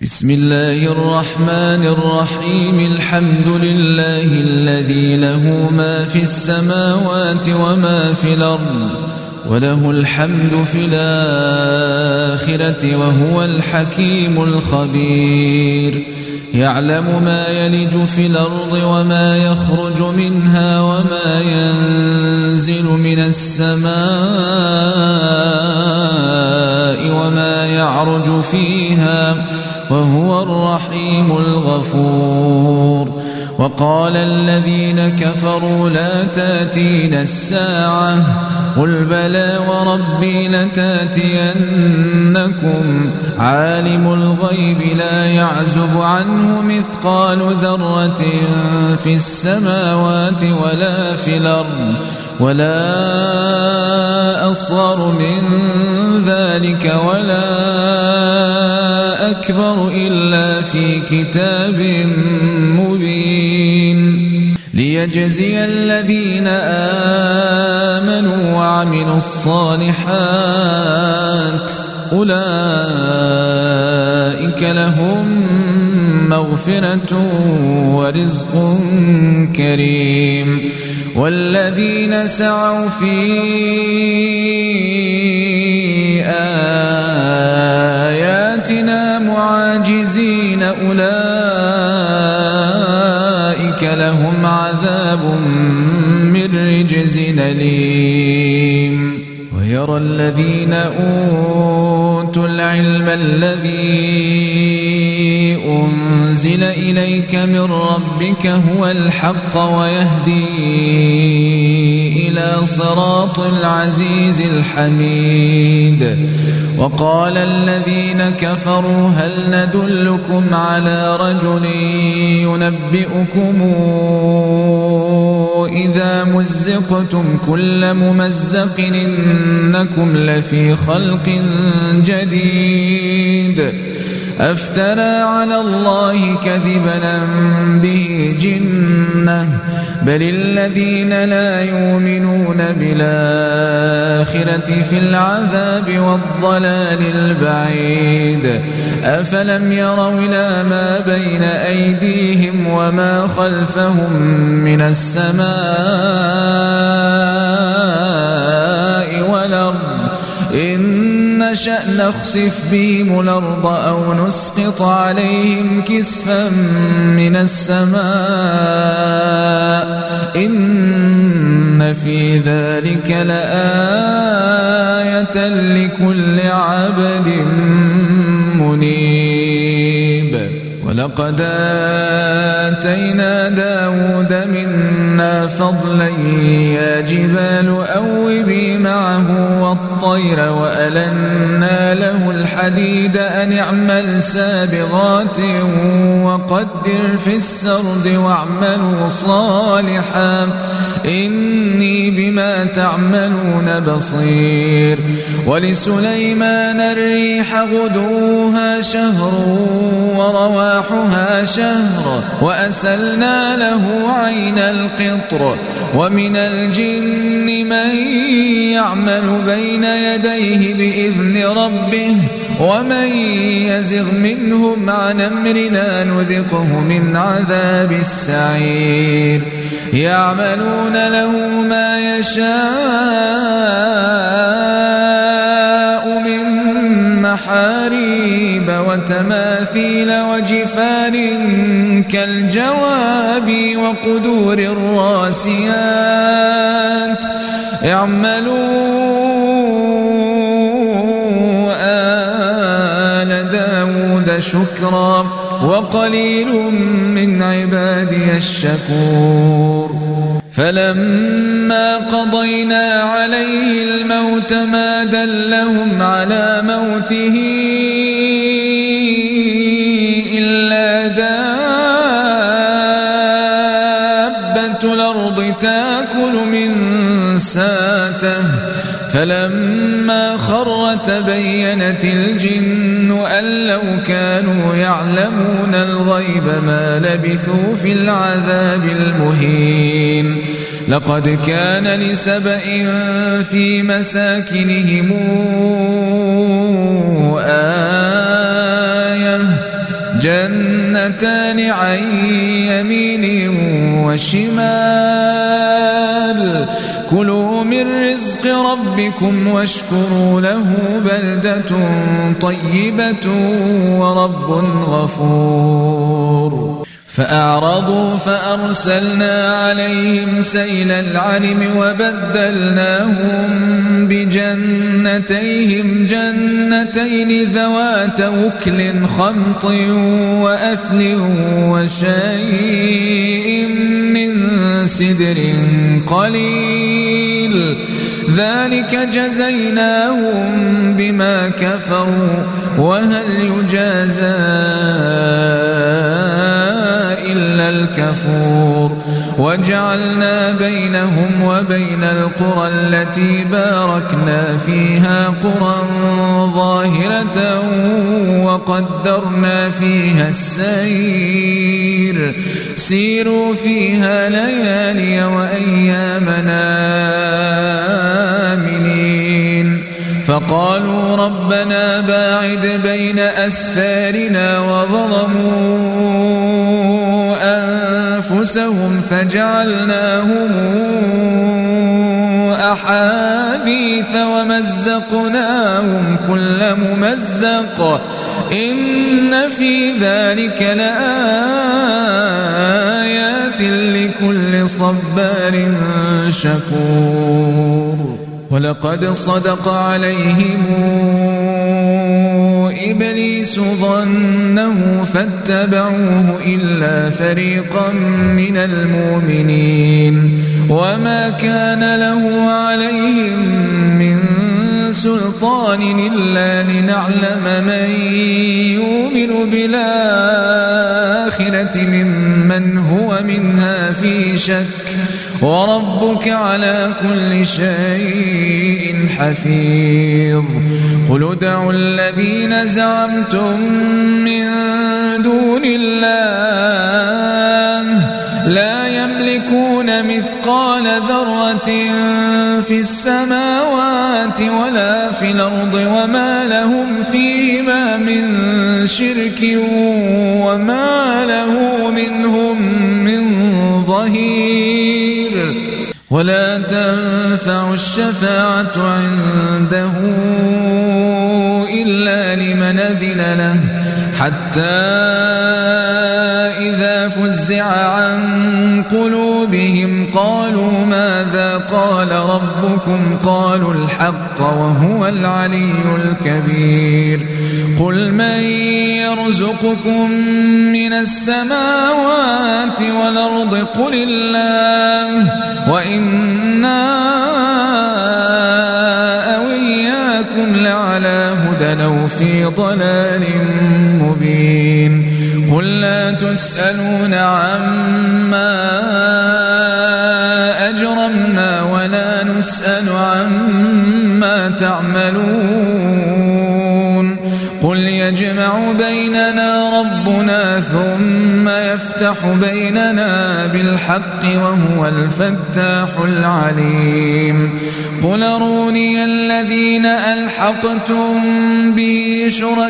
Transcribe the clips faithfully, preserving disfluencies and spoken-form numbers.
بسم الله الرحمن الرحيم الحمد لله الذي له ما في السماوات وما في الأرض وله الحمد في الآخرة وهو الحكيم الخبير يعلم ما يلج في الأرض وما يخرج منها وما ينزل من السماء وما يعرج فيها وهو الرحيم الغفور وقال الذين كفروا لا تأتينا الساعة قل بلى وربي لتأتينكم عالم الغيب لا يعزب عنه مثقال ذرة في السماوات ولا في الأرض ولا أصغر من ذلك ولا أكبر إلا في كتاب مبين ليجزي الذين آمنوا وعملوا الصالحات أولئك لهم مغفرة ورزق كريم والذين سعوا في آياتنا معاجزين أولئك لهم عذاب من رجز أليم ويرى الذين أوتوا العلم الذي أنزل إليك من ربك هو الحق ويهدي إلى صراط العزيز الحميد وقال الذين كفروا هل ندلكم على رجل ينبئكم إذا مزقتم كل ممزق إنكم لفي خلق جديد أفترى على الله كذبا به جنة بل الذين لا يؤمنون بالآخرة في العذاب والضلال البعيد أفلم يروا إلى ما بين أيديهم وما خلفهم من السماء والأرض إن نشأ نخسف بهم الأرض أو نسقط عليهم كسفا من السماء إن في ذلك لآية لكل عبد منيب ولقد آتينا داود منا فضلا يا جبال أوبي معه والطير وألنا له الحديد أن اعمل سابغات وقدر في السرد واعملوا صالحا إني بما تعملون بصير ولسليمان الريح غدوها شهر ورواحها شهر وأسلنا له عين القطر ومن الجن من يعمل بين يديه بإذن ربه ومن يزغ منهم عن أمرنا نذقه من عذاب السعير يعملون له ما يشاء من محاريب وتماثيل وجفان كالجواب وقدور الراسيات اعملوا آل داود شكرا وقليل من عبادي الشكور فلما قضينا عليه الموت ما دلهم على موته إلا دابة الأرض تأكل من ساته فلما خر تبينت الجن أن لو كانوا يعلمون الغيب ما لبثوا في العذاب المهين لقد كان لسبأ في مساكنهم آية جنتان عن يمين وشمال كلوا من رزق ربكم واشكروا له بلدة طيبة ورب غفور فأعرضوا فأرسلنا عليهم سيل العرم وبدلناهم بجنتيهم جنتين ذوات أكل خمط وأثل وشيء من سدر قليل ذلك جزيناهم بما كفروا وهل يجازى إلا الكفور وجعلنا بينهم وبين القرى التي باركنا فيها قرى ظاهرة وقدرنا فيها السير سيروا فيها ليالي وأيامنا آمنين فقالوا ربنا باعد بين أسفارنا وظلموا أنفسهم فجعلناهم أحاديث ومزقناهم كل ممزق إن في ذلك لآيات لكل صبار شكور ولقد صدق عليهم إبليس ظنه فاتبعوه إلا فريقا من المؤمنين وما كان له عليهم من سلطان إلا لنعلم من يؤمن بالآخرة ممن هو منها في شك وربك على كل شيء حفيظ قل ادعوا الذين زعمتم من دون الله لا يملكون مثقال ذرة في السماوات ولا في الأرض وما لهم فيهما من شرك وما له منهم من ظهير ولا تنفع الشفاعة عنده إلا لمن أذن له حتى إذا فزع عن قلوبهم قالوا ماذا قال ربكم قالوا الحق وهو العلي الكبير قل من يرزقكم من السماوات والأرض قل الله وإنا أو إياكم لعلى هدى أو في ضلال مبين قل لا تسألون عما أجرمنا ولا نسأل عما تعملون قل يجمع بيننا ربنا ثم يفتح بيننا بالحق وهو الفتاح العليم قل أروني الذين ألحقتم به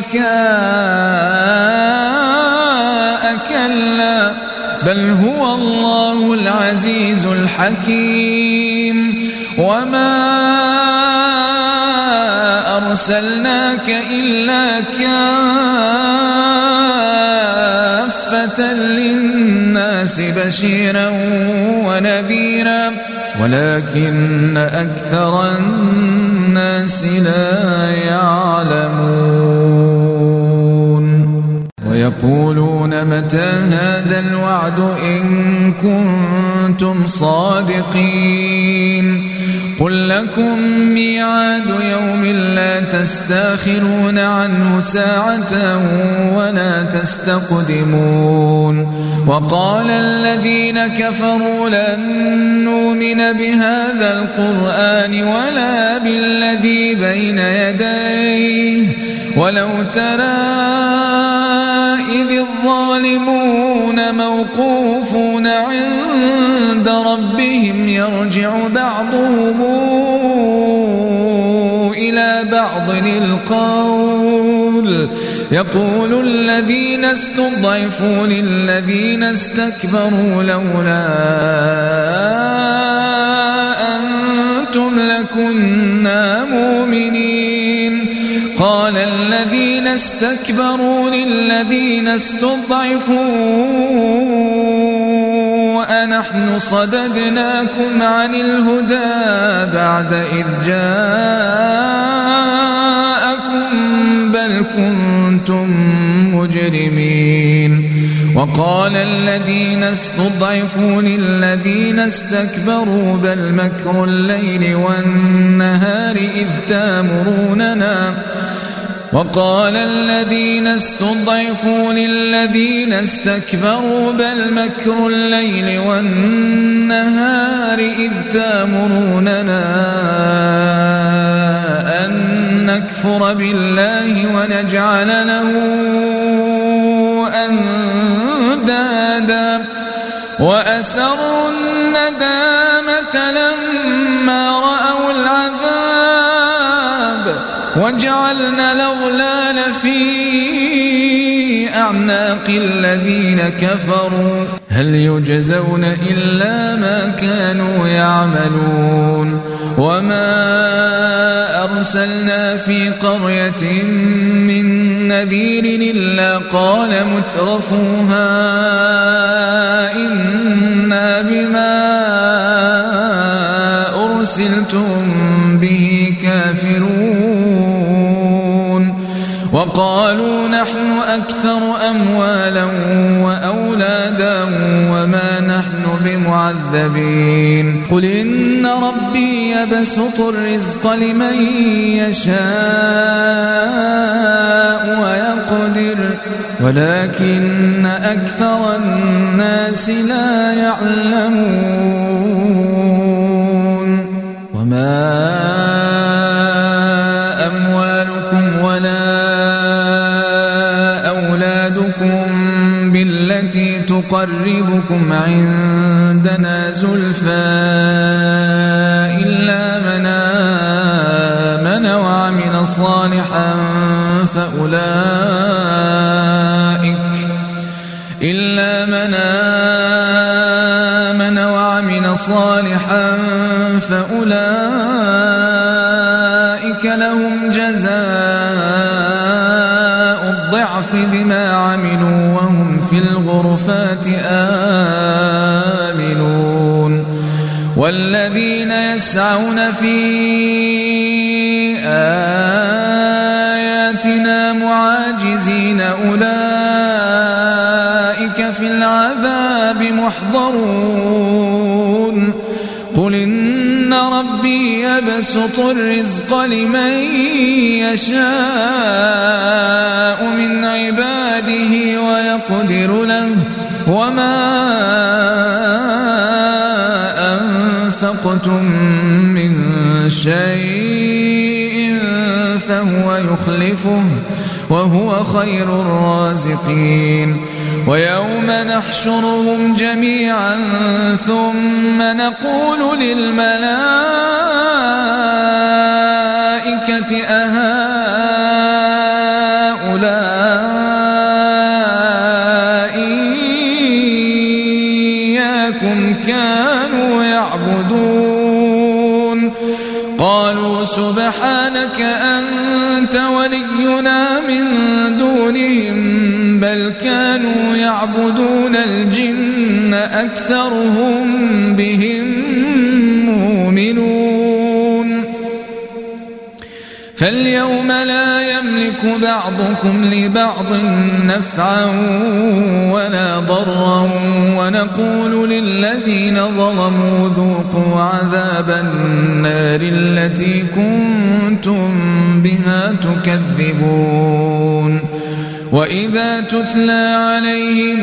شركاء كلا بل هو الله العزيز الحكيم وما أرسلناك إلا كافة للناس بشيرا ونذيرا ولكن أكثر الناس لا يعلمون ويقولون متى هذا الوعد إن كنتم صادقين قل لكم ميعاد يوم لا تستاخرون عنه ساعة ولا تستقدمون وقال الذين كفروا لن نؤمن بهذا القرآن ولا بالذي بين يديه ولو ترى إذ الظالمون موقوفون عند ربهم يرجع بعضهم إلى بعض القول يقول الذين استضعفوا للذين استكبروا لولا أنتم لكنا مؤمنين قال الذين استكبروا للذين استضعفوا أنحن صددناكم عن الهدى بعد إذ جاءكم بل كنتم مجرمين وقال الذين استضعفوا للذين استكبروا بل مكر الليل والنهار إذ تأمروننا وقال الذين استضعفوا للذين استكبروا بل مكر الليل والنهار إذ تأمروننا أن نكفر بالله ونجعل له أندادا وأسروا الندامة لما رأوا العذاب وجعلنا الأغلال في أعناق الذين كفروا هل يجزون إلا ما كانوا يعملون وما أرسلنا في قرية من نذير إلا قال مترفوها إنا بما أرسلتم به كافرون وقالوا نحن أكثر أموالا وأولادا وما نحن بمعذبين قل إن ربي يبسط الرزق لمن يشاء ويقدر ولكن أكثر الناس لا يعلمون وما أموالكم ولا أولادكم بالتي تقربكم عندنا زلفى إلا من آمن وعمل صالحا فأولئك إلا من آمن وعمل صالحا فأولئك لهم جزاء الضعف بما عملوا وهم في الغرفات آمنون والذين يسعون في آياتنا معاجزين أولئك في العذاب محضرون قل إن ربي يبسط الرزق لمن يشاء من عباده ويقدر له وما أنفقتم من شيء فهو يخلفه وهو خير الرازقين ويوم نحشرهم جميعا ثم نقول للملائكة أهؤلاء إياكم كانوا يعبدون قالوا سبحانك أنت ولينا من دونهم بل كانوا يعبدون الجن أكثرهم بهم مؤمنون فاليوم لا يملك بعضكم لبعض نفعا ولا ضرا ونقول للذين ظلموا ذوقوا عذاب النار التي كنتم بها تكذبون وإذا تتلى عليهم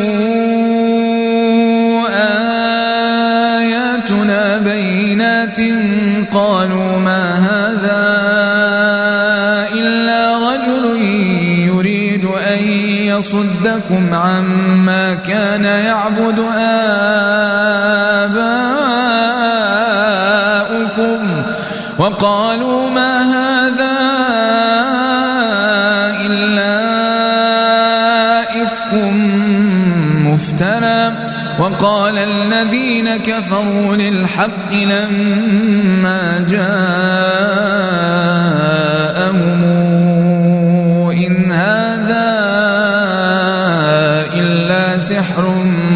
آياتنا بينات قالوا ما هذا إلا رجل يريد أن يصدكم عما كان يعبد آباؤكم وقالوا ما هذا إلا مفترى وقال الذين كفروا للحق لما جاءهم إن هذا إلا سحر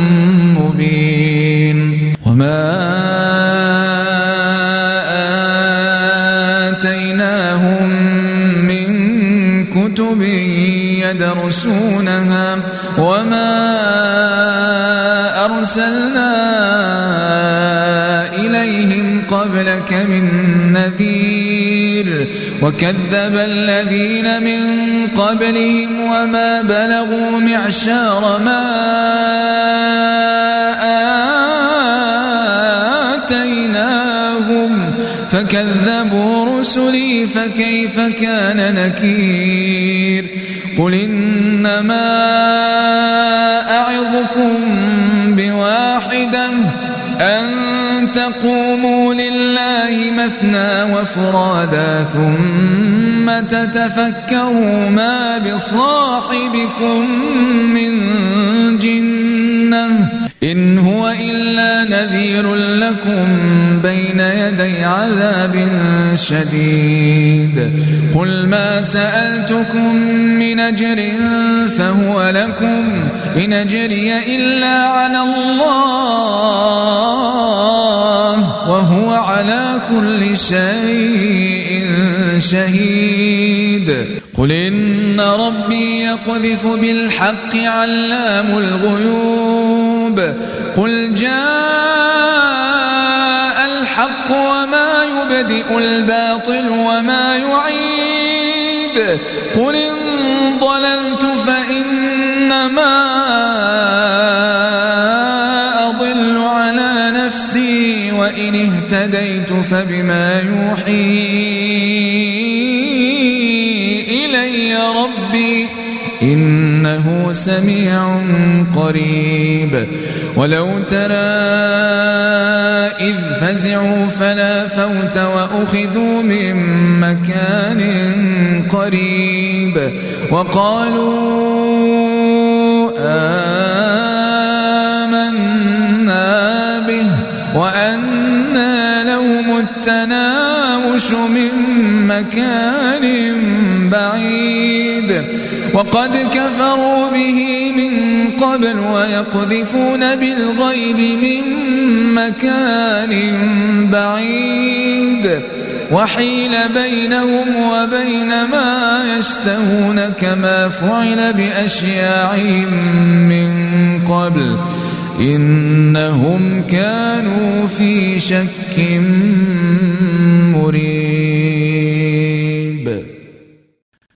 مبين وما آتيناهم من كتب يدرسونها وما أرسلنا إليهم قبلك من نذير وكذب الذين من قبلهم وما بلغوا معشار ما آتيناهم فكذبوا رسلي فكيف كان نكير قل إنما أعظكم بواحدة أن تقوموا لله مثنى وفرادا ثم تتفكروا ما بصاحبكم من جنة إن هو إلا نذير لكم بين يدي عذاب شديد قل ما سألتكم من أجر فهو لكم إن أجري إلا على الله وهو على كل شيء شهيد قل إن ربي يقذف بالحق علام الغيوب قل جاء الحق وما يبدئ الباطل وما يعيد قل إن ضللت فإنما أضل على نفسي وإن اهتديت فبما يوحي إلي ربي إنه سميع قريب ولو ترى إذ فزعوا فلا فوت وأخذوا من مكان قريب وقالوا آمنا به وأنى لهم التناوش من مكان بعيد وقد كفروا به من قبل ويقذفون بالغيب من مكان بعيد وحيل بينهم وبين ما يشتهون كما فعل بأشياعهم من قبل إنهم كانوا في شك مريب.